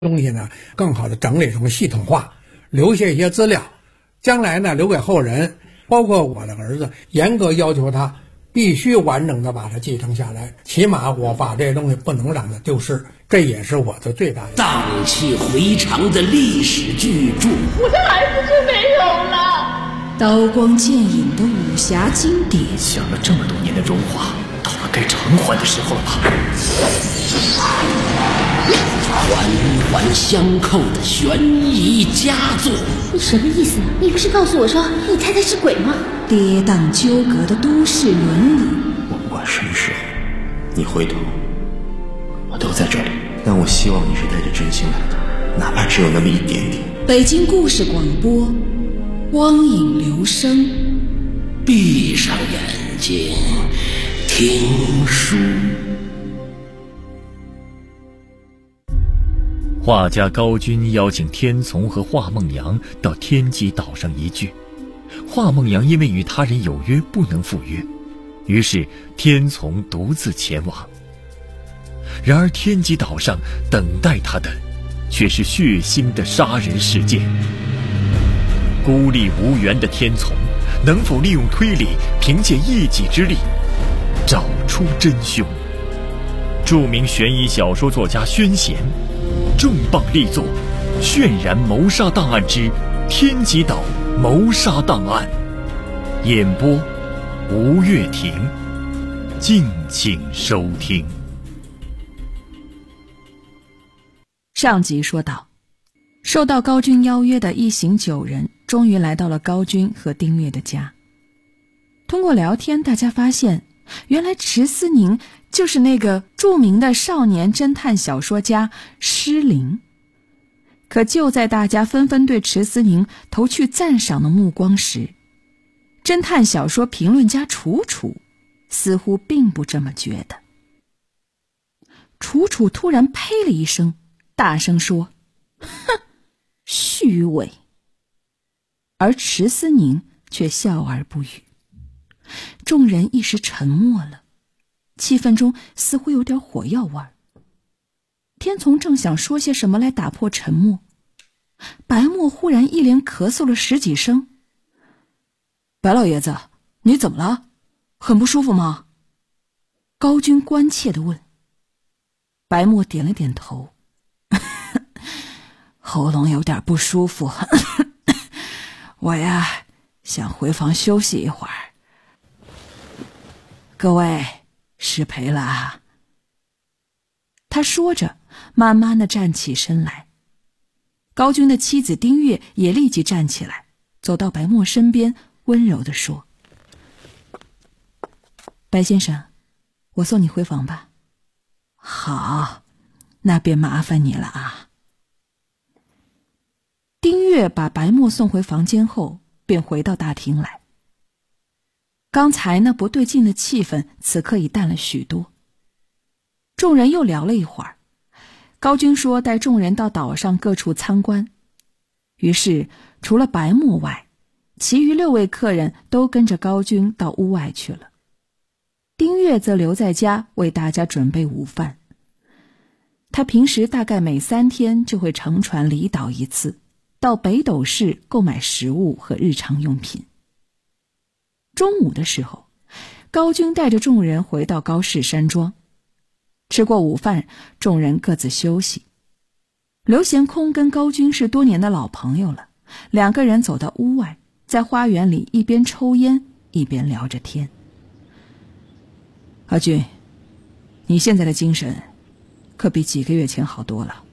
东西呢，更好的整理成系统化，留下一些资料，将来呢留给后人，包括我的儿子，严格要求他必须完整的把它继承下来，起码我把这些东西不能让它丢失，这也是我的最大的荡气回肠的历史巨著。 我的孩子就没有了。 刀光剑影的武侠经典， 想了这么多年的荣华，到了该偿还的时候了吧？ 环环相扣的悬疑佳作。 你什么意思？你不是告诉我说你太太是鬼吗？ 跌宕纠葛的都市伦理。 我不管什么时候你回头，我都在这里，但我希望你是带着真心来的，哪怕只有那么一点点。 北京故事广播，光影留声。 闭上眼睛听书。 画家高均邀请天从和华梦阳到天极岛上一聚，华梦阳因为与他人有约不能赴约，于是天从独自前往。然而天极岛上等待他的却是血腥的杀人事件。孤立无援的天从能否利用推理，凭借一己之力找出真凶？著名悬疑小说作家宣贤重磅力作《渲染谋杀档案之天极岛谋杀档案》，演播吴月婷，敬请收听。 上集说到，受到高均邀约的一行9人终于来到了高均和丁月的家。通过聊天，大家发现原来池思宁就是那个著名的少年侦探小说家施灵。可就在大家纷纷对池思宁投去赞赏的目光时，侦探小说评论家楚楚似乎并不这么觉得。楚楚突然呸了一声，大声说：“哼，虚伪。”而池思宁却笑而不语。众人一时沉默了，气氛中似乎有点火药味儿。天从正想说些什么来打破沉默，白沫忽然一连咳嗽了10几声。白老爷子，你怎么了？很不舒服吗？高均关切地问。白沫点了点头。喉咙有点不舒服。我呀，想回房休息一会儿。各位，失陪了啊。他说着慢慢地站起身来。高均的妻子丁月也立即站起来，走到白沫身边，温柔地说：“白先生，我送你回房吧。”“好，那便麻烦你了啊。”丁月把白沫送回房间后，便回到大厅来。刚才那不对劲的气氛此刻已淡了许多。众人又聊了一会儿，高均说带众人到岛上各处参观。于是除了白沫外，其余6位客人都跟着高均到屋外去了。丁月则留在家为大家准备午饭。他平时大概每3天就会乘船离岛一次，到北斗市购买食物和日常用品。中午的时候，高均带着众人回到高氏山庄。吃过午饭，众人各自休息。刘贤空跟高均是多年的老朋友了，2个人走到屋外，在花园里一边抽烟一边聊着天。阿均，你现在的精神可比几个月前好多了。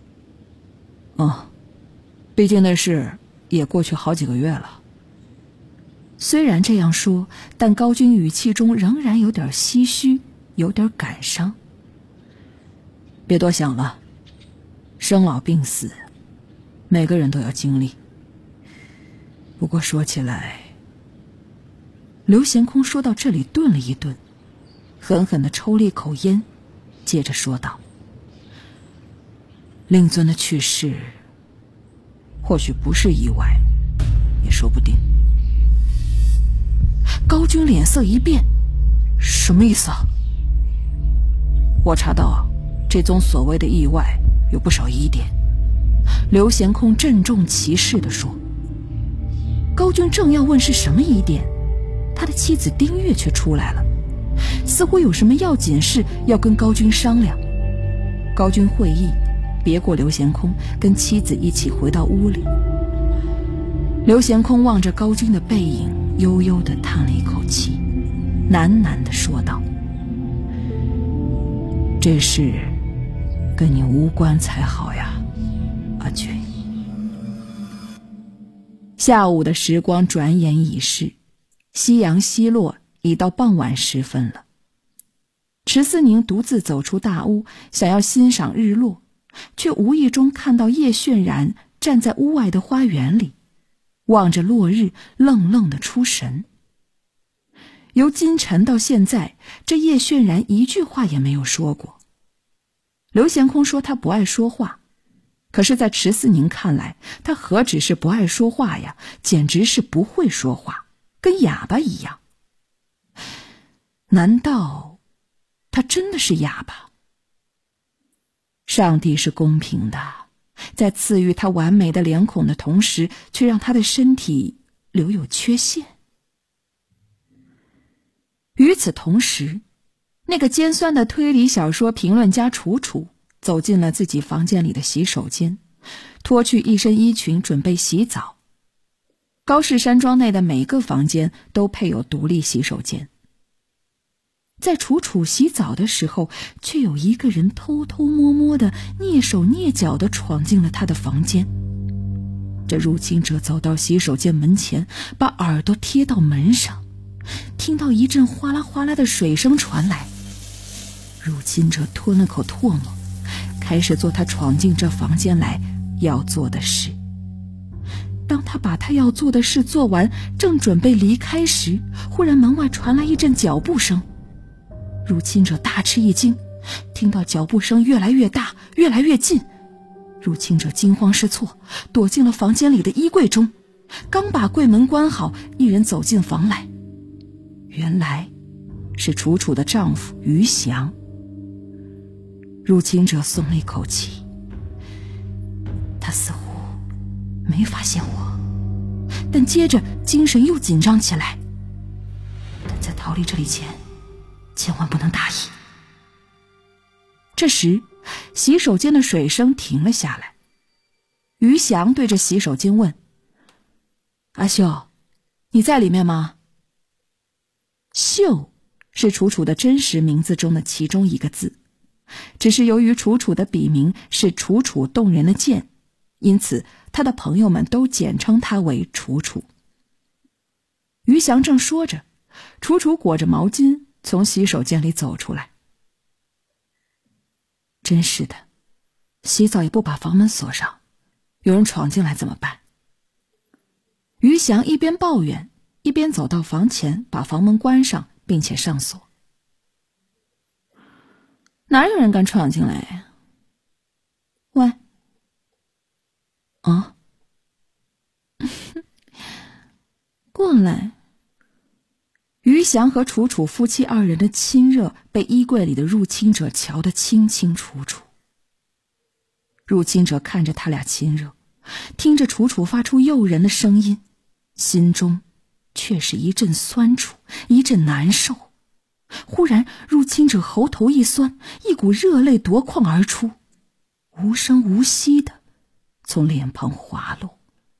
毕竟那事也过去好几个月了。虽然这样说，但高均语气中仍然有点唏嘘，有点感伤。别多想了，生老病死，每个人都要经历。不过说起来，刘贤空说到这里顿了一顿，狠狠地抽了一口烟，接着说道：“令尊的去世或许不是意外，也说不定。”高均脸色一变：“什么意思啊？”“我查到这宗所谓的意外有不少疑点， 刘贤空郑重其事地说。高军正要问是什么疑点，他的妻子丁月却出来了，似乎有什么要紧事要跟高军商量。高军会意，别过刘贤空，跟妻子一起回到屋里。刘贤空望着高军的背影，悠悠地叹了一口气，喃喃地说道：这事跟你无关才好呀，阿军。下午的时光转眼已逝，夕阳西落，已到傍晚时分了。迟思宁独自走出大屋，想要欣赏日落，却无意中看到叶渲然站在屋外的花园里，望着落日，愣愣地出神。由今晨到现在，这叶渲然一句话也没有说过。刘贤空说他不爱说话，可是在迟思宁看来，他何止是不爱说话呀，简直是不会说话，跟哑巴一样。难道他真的是哑巴？上帝是公平的，在赐予他完美的脸孔的同时，却让他的身体留有缺陷。与此同时，那个尖酸的推理小说评论家楚楚走进了自己房间里的洗手间，脱去一身衣裙准备洗澡。高氏山庄内的每个房间都配有独立洗手间。在楚楚洗澡的时候，却有一个人偷偷摸摸的蹑手蹑脚地闯进了他的房间。这入侵者走到洗手间门前，把耳朵贴到门上，听到一阵哗啦哗啦的水声传来。入侵者吞了口唾沫，开始做他闯进这房间来要做的事。当他把他要做的事做完，正准备离开时，忽然门外传来一阵脚步声。入侵者大吃一惊，听到脚步声越来越大，越来越近。入侵者惊慌失措，躲进了房间里的衣柜中。刚把柜门关好，一人走进房来，原来是楚楚的丈夫于祥。入侵者松了一口气，他似乎没发现我，但接着精神又紧张起来。但在逃离这里前，千万不能大意。这时，洗手间的水声停了下来。于祥对着洗手间问：阿秀，你在里面吗？秀是楚楚的真实名字中的其中一个字，只是由于楚楚的笔名是楚楚动人的剑，因此他的朋友们都简称他为楚楚。于祥正说着，楚楚裹着毛巾从洗手间里走出来。真是的，洗澡也不把房门锁上，有人闯进来怎么办？于祥一边抱怨，一边走到房前，把房门关上，并且上锁。哪有人敢闯进来呀？喂，啊，过来。于祥和楚楚夫妻二人的亲热被衣柜里的入侵者瞧得清清楚楚。入侵者看着他俩亲热，听着楚楚发出诱人的声音，心中却是一阵酸楚，一阵难受。忽然入侵者喉头一酸，一股热泪夺眶而出，无声无息地从脸庞滑落。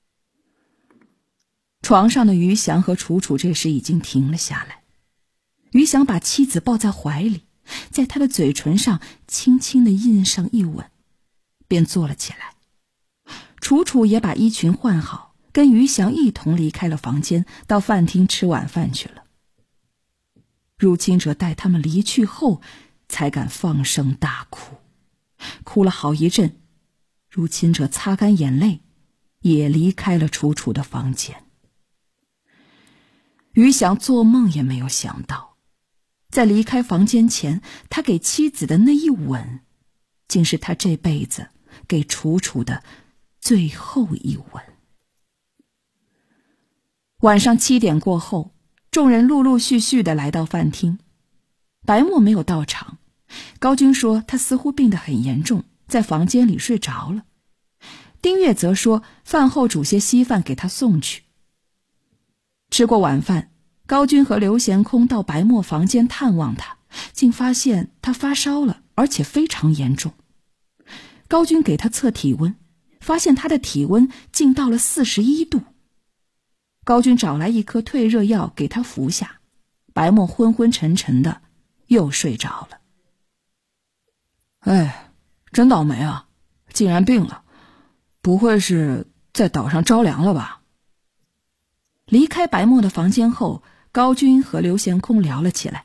床上的于祥和楚楚这时已经停了下来。于祥把妻子抱在怀里，在她的嘴唇上轻轻地印上一吻，便坐了起来。楚楚也把衣裙换好，跟于祥一同离开了房间，到饭厅吃晚饭去了。入侵者待他们离去后，才敢放声大哭，哭了好一阵。入侵者擦干眼泪，也离开了楚楚的房间。于祥做梦也没有想到，在离开房间前，他给妻子的那一吻，竟是他这辈子给楚楚的最后一吻。晚上7点过后，众人陆陆续续地来到饭厅。白墨没有到场，高军说他似乎病得很严重，在房间里睡着了。 丁月则说饭后煮些稀饭给他送去。吃过晚饭，高君和刘贤空到白墨房间探望他，竟发现他发烧了，而且非常严重。高君给他测体温，发现他的体温竟到了41度。高君找来一颗退热药给他服下，白墨昏昏沉沉的又睡着了。 哎，真倒霉啊，竟然病了，不会是在岛上着凉了吧？ 离开白墨的房间后，高君和刘贤空聊了起来。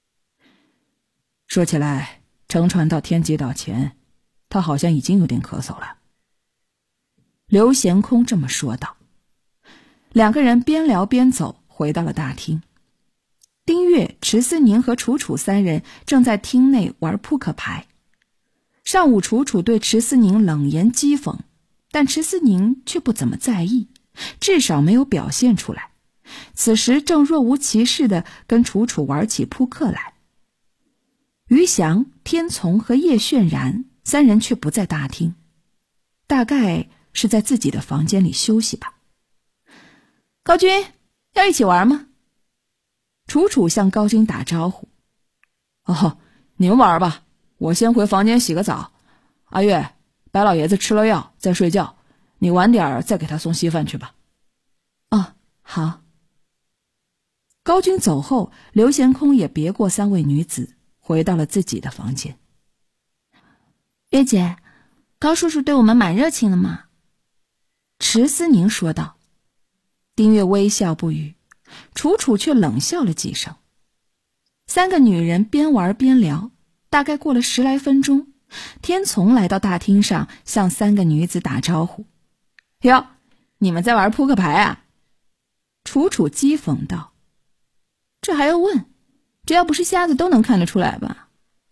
说起来，乘船到天极岛前，他好像已经有点咳嗽了。 刘贤空这么说道。两个人边聊边走，回到了大厅。丁月、迟思宁和楚楚三人正在厅内玩扑克牌。上午楚楚对迟思宁冷言讥讽，但迟思宁却不怎么在意，至少没有表现出来。此时正若无其事地跟楚楚玩起扑克来。于翔、天从和叶渲然三人却不在大厅，大概是在自己的房间里休息吧。高君，要一起玩吗？楚楚向高君打招呼。 哦，你们玩吧，我先回房间洗个澡。阿月，白老爷子吃了药在睡觉，你晚点再给他送稀饭去吧。 哦，好。高君走后，刘贤空也别过三位女子，回到了自己的房间。 月姐，高叔叔对我们蛮热情的嘛。 迟思宁说道。丁月微笑不语，楚楚却冷笑了几声。三个女人边玩边聊，大概过了10来分钟，天从来到大厅上向三个女子打招呼。 哟，你们在玩扑克牌啊？ 楚楚讥讽道。 这还要问？这要不是瞎子都能看得出来吧？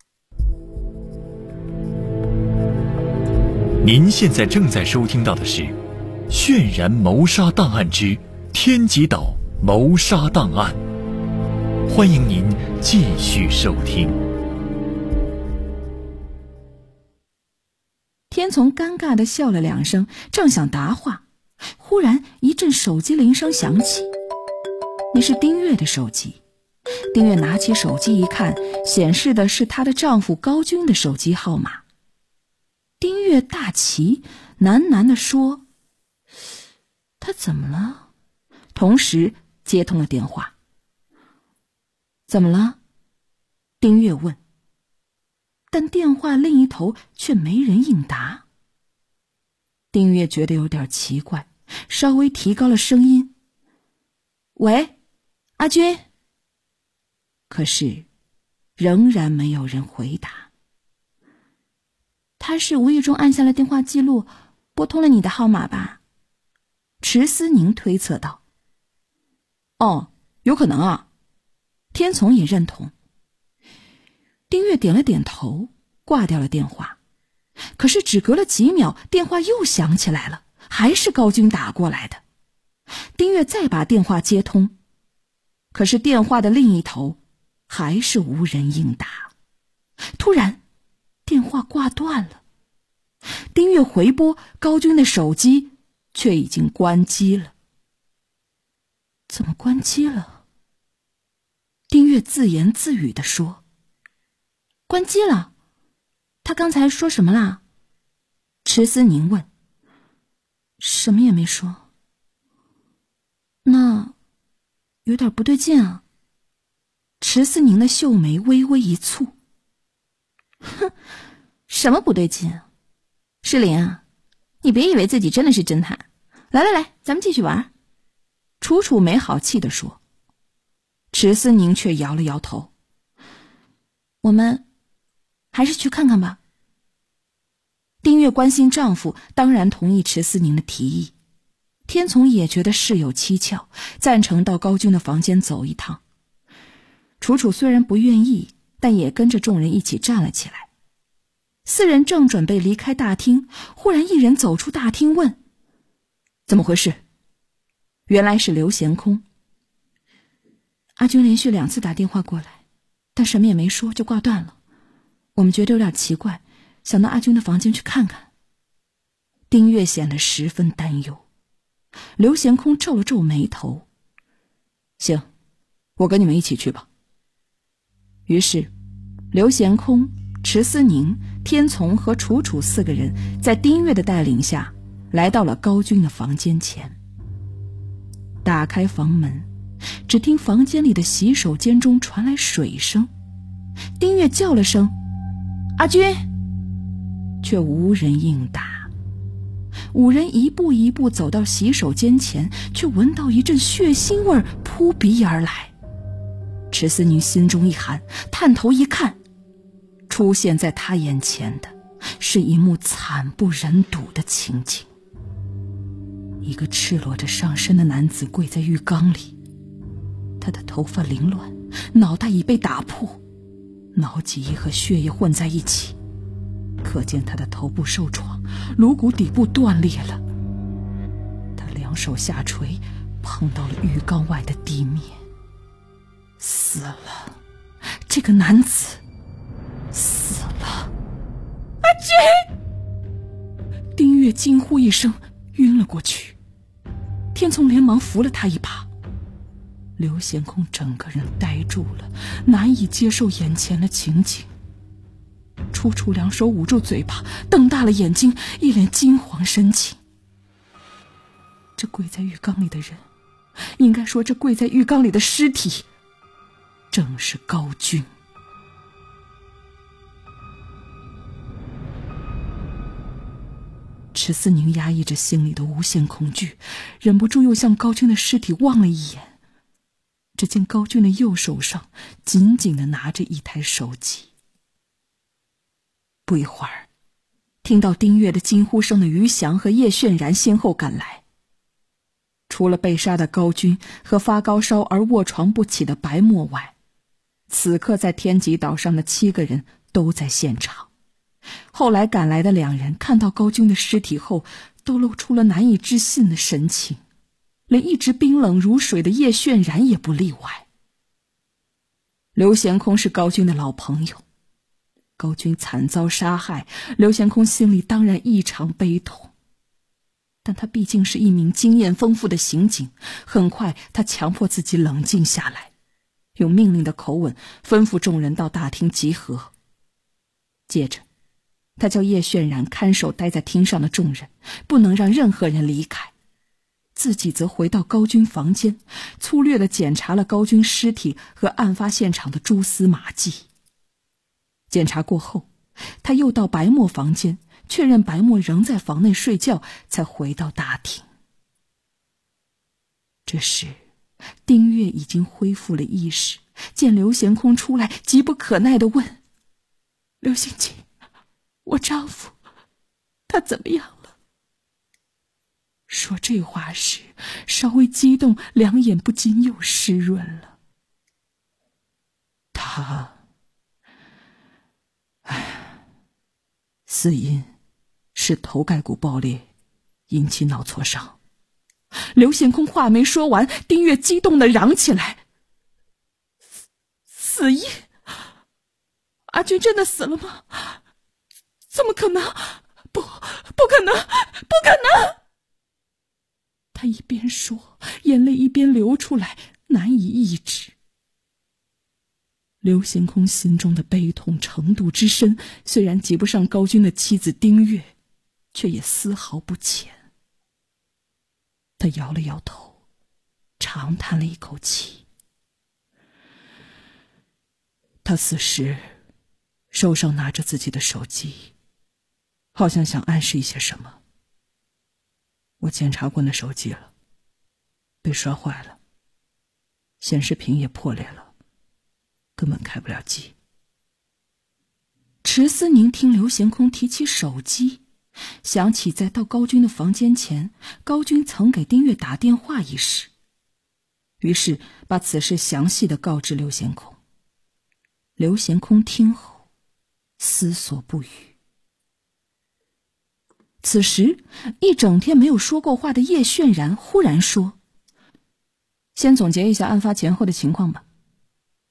您现在正在收听到的是《渲然谋杀档案之天极岛谋杀档案》，欢迎您继续收听。 天从尴尬地笑了2声，正想答话，忽然一阵手机铃声响起，那是丁月的手机。丁月拿起手机一看，显示的是她的丈夫高君的手机号码。丁月大奇，喃喃地说：“他怎么了？”同时接通了电话。怎么了？丁月问。但电话另一头却没人应答。丁月觉得有点奇怪，稍微提高了声音：“喂，阿君。”可是仍然没有人回答。 他是无意中按下了电话记录，拨通了你的号码吧？ 迟思宁推测道。 哦，有可能啊。 天从也认同。丁月点了点头，挂掉了电话。可是只隔了几秒，电话又响起来了，还是高君打过来的。丁月再把电话接通，可是电话的另一头还是无人应答。突然电话挂断了，丁月回拨，高君的手机却已经关机了。怎么关机了？丁月自言自语地说。 关机了？他刚才说什么啦？ 迟思宁问。 什么也没说。那有点不对劲啊。 迟思宁的秀眉微微一蹙。 哼，什么不对劲啊？诗琳啊，你别以为自己真的是侦探。来来来，咱们继续玩。 楚楚没好气地说。迟思宁却摇了摇头。 我们还是去看看吧。 丁月关心丈夫，当然同意迟思宁的提议。天从也觉得事有蹊跷，赞成到高君的房间走一趟。楚楚虽然不愿意，但也跟着众人一起站了起来。4人正准备离开大厅，忽然一人走出大厅问：“怎么回事？”原来是刘贤空。 阿君连续2次打电话过来，但什么也没说就挂断了。我们觉得有点奇怪，想到阿君的房间去看看。 丁月显得十分担忧。刘贤空皱了皱眉头，行，我跟你们一起去吧。于是刘贤空、迟思宁、天从和楚楚4个人在丁月的带领下来到了高军的房间前。打开房门，只听房间里的洗手间中传来水声。丁月叫了声阿军，却无人应答。5人一步一步走到洗手间前，却闻到一阵血腥味扑鼻而来。迟思宁心中一寒，探头一看，出现在他眼前的是一幕惨不忍睹的情景。一个赤裸着上身的男子跪在浴缸里，他的头发凌乱，脑袋已被打破，脑脊液和血液混在一起，可见他的头部受创，颅骨底部断裂了。他两手下垂，碰到了浴缸外的地面，死了。这个男子死了。阿军！丁月惊呼一声，晕了过去。天从连忙扶了他一把。刘贤空整个人呆住了，难以接受眼前的情景。楚楚两手捂住嘴巴，瞪大了眼睛，一脸惊惶神情。这跪在浴缸里的人，应该说这跪在浴缸里的尸体，正是高军。迟思宁压抑着心里的无限恐惧，忍不住又向高军的尸体望了一眼。只见高军的右手上紧紧地拿着一台手机。不一会儿，听到丁月的惊呼声的于翔和叶炫然先后赶来。除了被杀的高军和发高烧而卧床不起的白墨外，此刻在天极岛上的7个人都在现场。后来赶来的2人看到高军的尸体后，都露出了难以置信的神情，连一直冰冷如水的叶炫然也不例外。刘贤空是高军的老朋友，高军惨遭杀害，刘贤空心里当然异常悲痛。但他毕竟是一名经验丰富的刑警，很快他强迫自己冷静下来，用命令的口吻吩咐众人到大厅集合。接着他叫叶炫然看守待在厅上的众人，不能让任何人离开，自己则回到高军房间，粗略地检查了高军尸体和案发现场的蛛丝马迹。检查过后，他又到白墨房间，确认白墨仍在房内睡觉，才回到大厅。这时丁月已经恢复了意识，见刘贤空出来，急不可耐地问：刘刑警，我丈夫他怎么样了？说这话时稍微激动，两眼不禁又湿润了。他死因是头盖骨爆裂引起脑挫伤。刘贤空话没说完，丁月激动地嚷起来：死因？阿军真的死了吗？怎么可能？不可能，不可能！他一边说，眼泪一边流出来，难以抑制。刘贤空心中的悲痛程度之深，虽然及不上高军的妻子丁月，却也丝毫不浅。他摇了摇头，长叹了一口气。他死时手上拿着自己的手机，好像想暗示一些什么。我检查过那手机了，被摔坏了，显示屏也破裂了，根本开不了机。迟思宁听刘贤空提起手机，想起在到高军的房间前，高军曾给丁月打电话一事，于是把此事详细地告知刘贤空。刘贤空听后思索不语。此时一整天没有说过话的叶炫然忽然说：先总结一下案发前后的情况吧。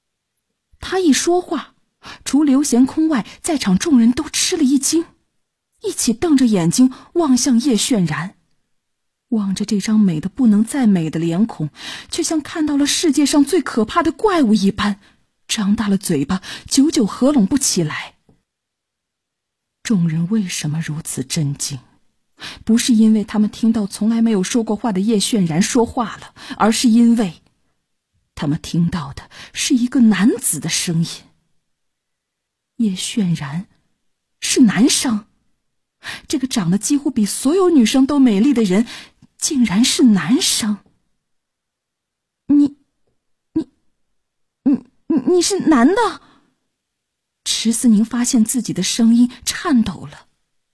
他一说话，除刘贤空外，在场众人都吃了一惊。 一起瞪着眼睛望向叶炫然，望着这张美得不能再美的脸孔，却像看到了世界上最可怕的怪物一般，张大了嘴巴，久久合拢不起来。众人为什么如此震惊？不是因为他们听到从来没有说过话的叶炫然说话了，而是因为他们听到的是一个男子的声音。叶炫然是男生，这个长得几乎比所有女生都美丽的人竟然是男生。你是男的？池思宁发现自己的声音颤抖了。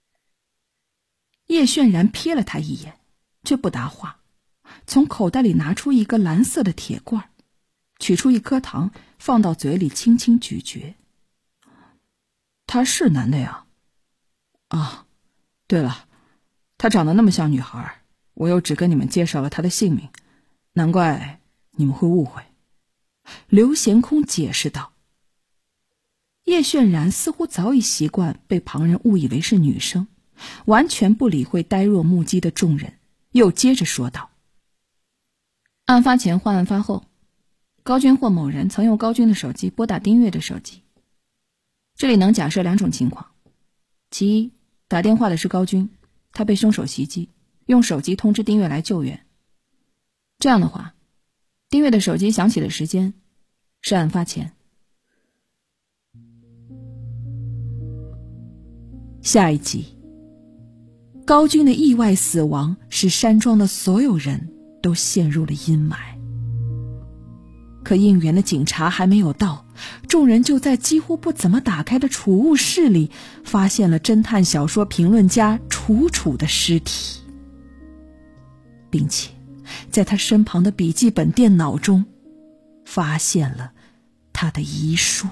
叶炫然瞥了他一眼，却不答话，从口袋里拿出一个蓝色的铁罐，取出一颗糖放到嘴里轻轻咀嚼。他是男的呀？啊，对了，他长得那么像女孩，我又只跟你们介绍了他的姓名，难怪你们会误会。刘贤空解释道。叶炫然似乎早已习惯被旁人误以为是女生，完全不理会呆若木鸡的众人，又接着说道：案发前或案发后，高军或某人曾用高军的手机拨打丁月的手机。这里能假设两种情况，其一，打电话的是高军，他被凶手袭击，用手机通知丁月来救援。这样的话，丁月的手机响起的时间是案发前。下一集，高军的意外死亡使山庄的所有人都陷入了阴霾。可应援的警察还没有到，众人就在几乎不怎么打开的储物室里发现了侦探小说评论家楚楚的尸体，并且在他身旁的笔记本电脑中发现了他的遗书。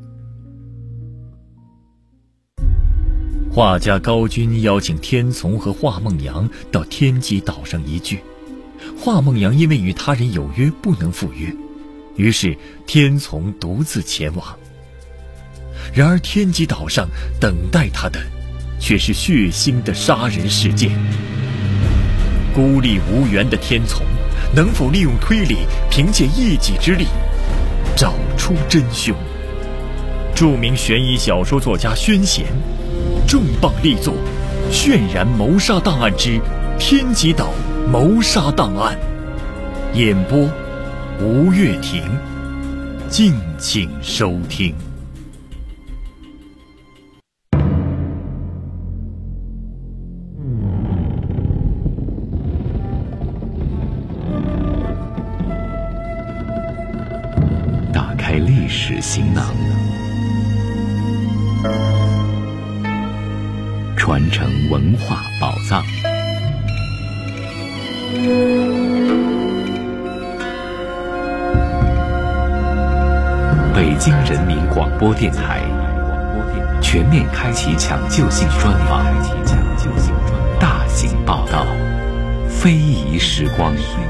画家高军邀请天从和华梦阳到天机岛上一聚，华梦阳因为与他人有约不能赴约，于是天从独自前往。然而天机岛上等待他的却是血腥的杀人事件。孤立无援的天从能否利用推理，凭借一己之力找出真凶？著名悬疑小说作家宣贤重磅力作《渲染谋杀档案之天机岛谋杀档案》，演播吴月婷，敬请收听。 打开历史行囊，传承文化宝藏。北京人民广播电台全面开启抢救性专访，大型报道，非遗时光。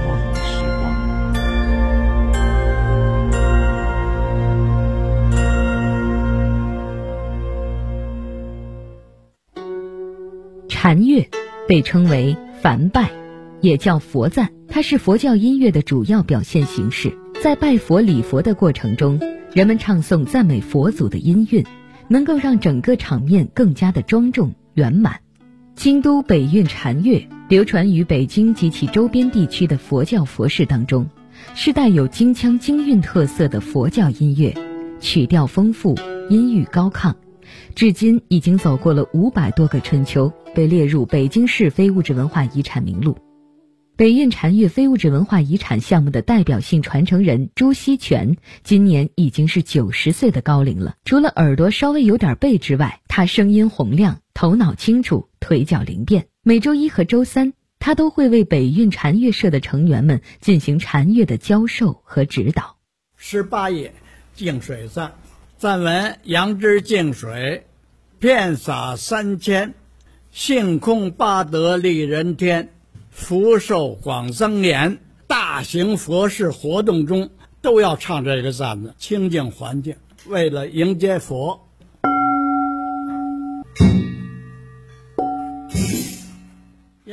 禅乐被称为梵拜，也叫佛赞，它是佛教音乐的主要表现形式。在拜佛礼佛的过程中，人们唱诵赞美佛祖的音韵，能够让整个场面更加的庄重圆满。京都北韵禅乐流传于北京及其周边地区的佛教佛事当中，是带有京腔京韵特色的佛教音乐，曲调丰富，音域高亢，至今已经走过了500多个春秋，被列入北京市非物质文化遗产名录。北韵禅乐非物质文化遗产项目的代表性传承人朱锡全今年已经是90岁的高龄了。除了耳朵稍微有点背之外，他声音洪亮，头脑清楚，腿脚灵便。每周一和周三，他都会为北韵禅乐社的成员们进行禅乐的教授和指导。 18页净水赞，赞文：杨枝净水，遍洒3000，性空八德利人天，福寿广增延。大型佛事活动中都要唱这个赞子，清净环境，为了迎接佛。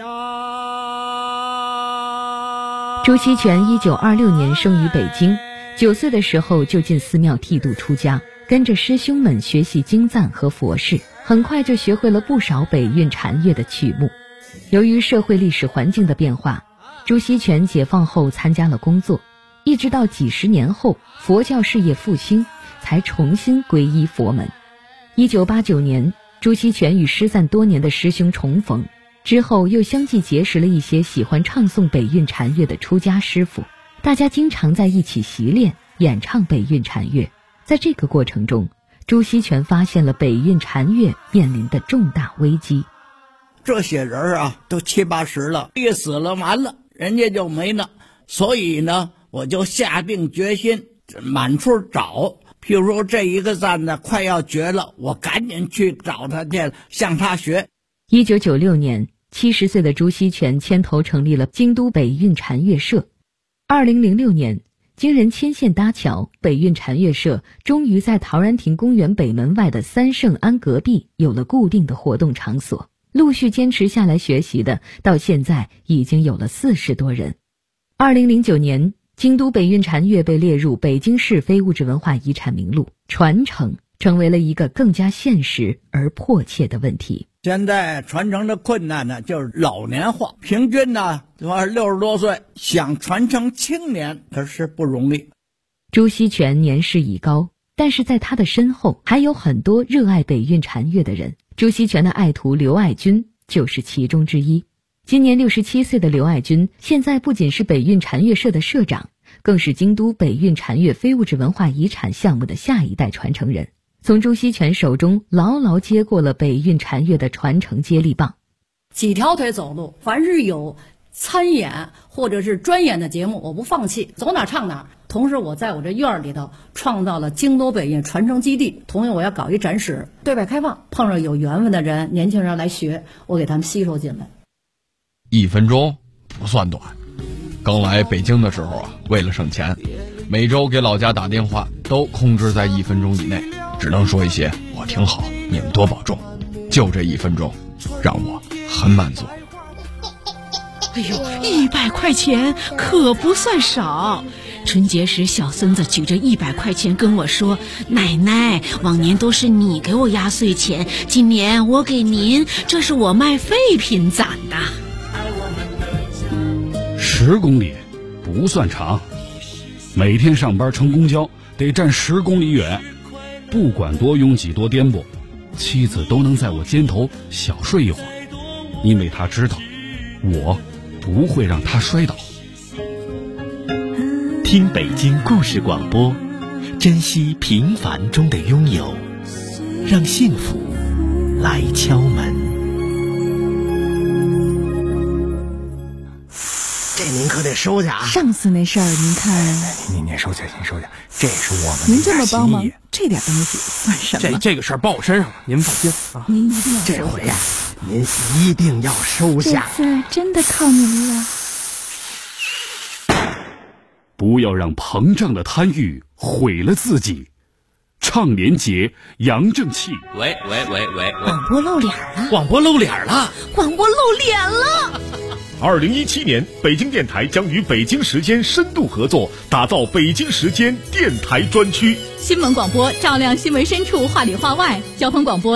朱锡全1926年生于北京，9岁的时候就进寺庙剃度出家，跟着师兄们学习经赞和佛事，很快就学会了不少北韵禅乐的曲目。由于社会历史环境的变化，朱锡全解放后参加了工作，一直到几十年后佛教事业复兴，才重新皈依佛门。1989年，朱锡全与失散多年的师兄重逢，之后又相继结识了一些喜欢唱诵北韵禅乐的出家师傅，大家经常在一起习练演唱北韵禅乐。在这个过程中，朱锡全发现了北韵禅乐面临的重大危机。 这些人啊都70、80了，一死了完了，人家就没了。所以呢，我就下定决心满处找，譬如说这一个赞呢快要绝了，我赶紧去找他去，向他学。 1996年，70岁的朱锡全牵头成立了京都北韵禅乐社。2006年，经人牵线搭桥，北韵禅乐社终于在陶然亭公园北门外的三圣庵隔壁有了固定的活动场所。陆续坚持下来学习的，到现在已经有了40多人。2009年，京都北韵禅乐被列入北京市非物质文化遗产名录，传承成为了一个更加现实而迫切的问题。 现在传承的困难呢，就是老年化，平均呢60多岁，想传承青年可是不容易。 朱锡全年事已高，但是在他的身后还有很多热爱北韵禅乐的人。朱锡全的爱徒刘爱军就是其中之一。今年67岁的刘爱军，现在不仅是北韵禅乐社的社长，更是京都北韵禅乐非物质文化遗产项目的下一代传承人，从朱锡全手中牢牢接过了北韵禅乐的传承接力棒。 几条腿走路，凡是有参演或者是专演的节目，我不放弃，走哪唱哪。同时我在我这院里头创造了京都北韵传承基地，同时我要搞一展示，对外开放，碰上有缘分的人，年轻人来学，我给他们吸收进来。 1分钟不算短，刚来北京的时候啊，为了省钱，每周给老家打电话都控制在1分钟以内，只能说一些我挺好，你们多保重，就这1分钟让我很满足。 哎呦，100块钱可不算少。春节时小孙子举着100块钱跟我说，奶奶，往年都是你给我压岁钱，今年我给您，这是我卖废品攒的。 10公里不算长，每天上班乘公交得站10公里远，不管多拥挤多颠簸，妻子都能在我肩头小睡一会儿，因为她知道我不会让她摔倒。 听北京故事广播，珍惜平凡中的拥有，让幸福来敲门。 这您可得收下啊！ 上次那事儿您看， 您收下，您收下，这是我们您这么帮忙，这点东西算什么？ 这个事儿报我身上了，您放心啊！ 您一定要这回呀，您一定要收下。 这次真的靠您了。 不要让膨胀的贪欲毁了自己。倡廉洁，扬正气。 喂， 广播露脸了！ 广播露脸了！ 广播露脸了 ！2017年，北京电台将与北京时间深度合作，打造北京时间电台专区。 新闻广播照亮新闻深处，话里话外；交通广播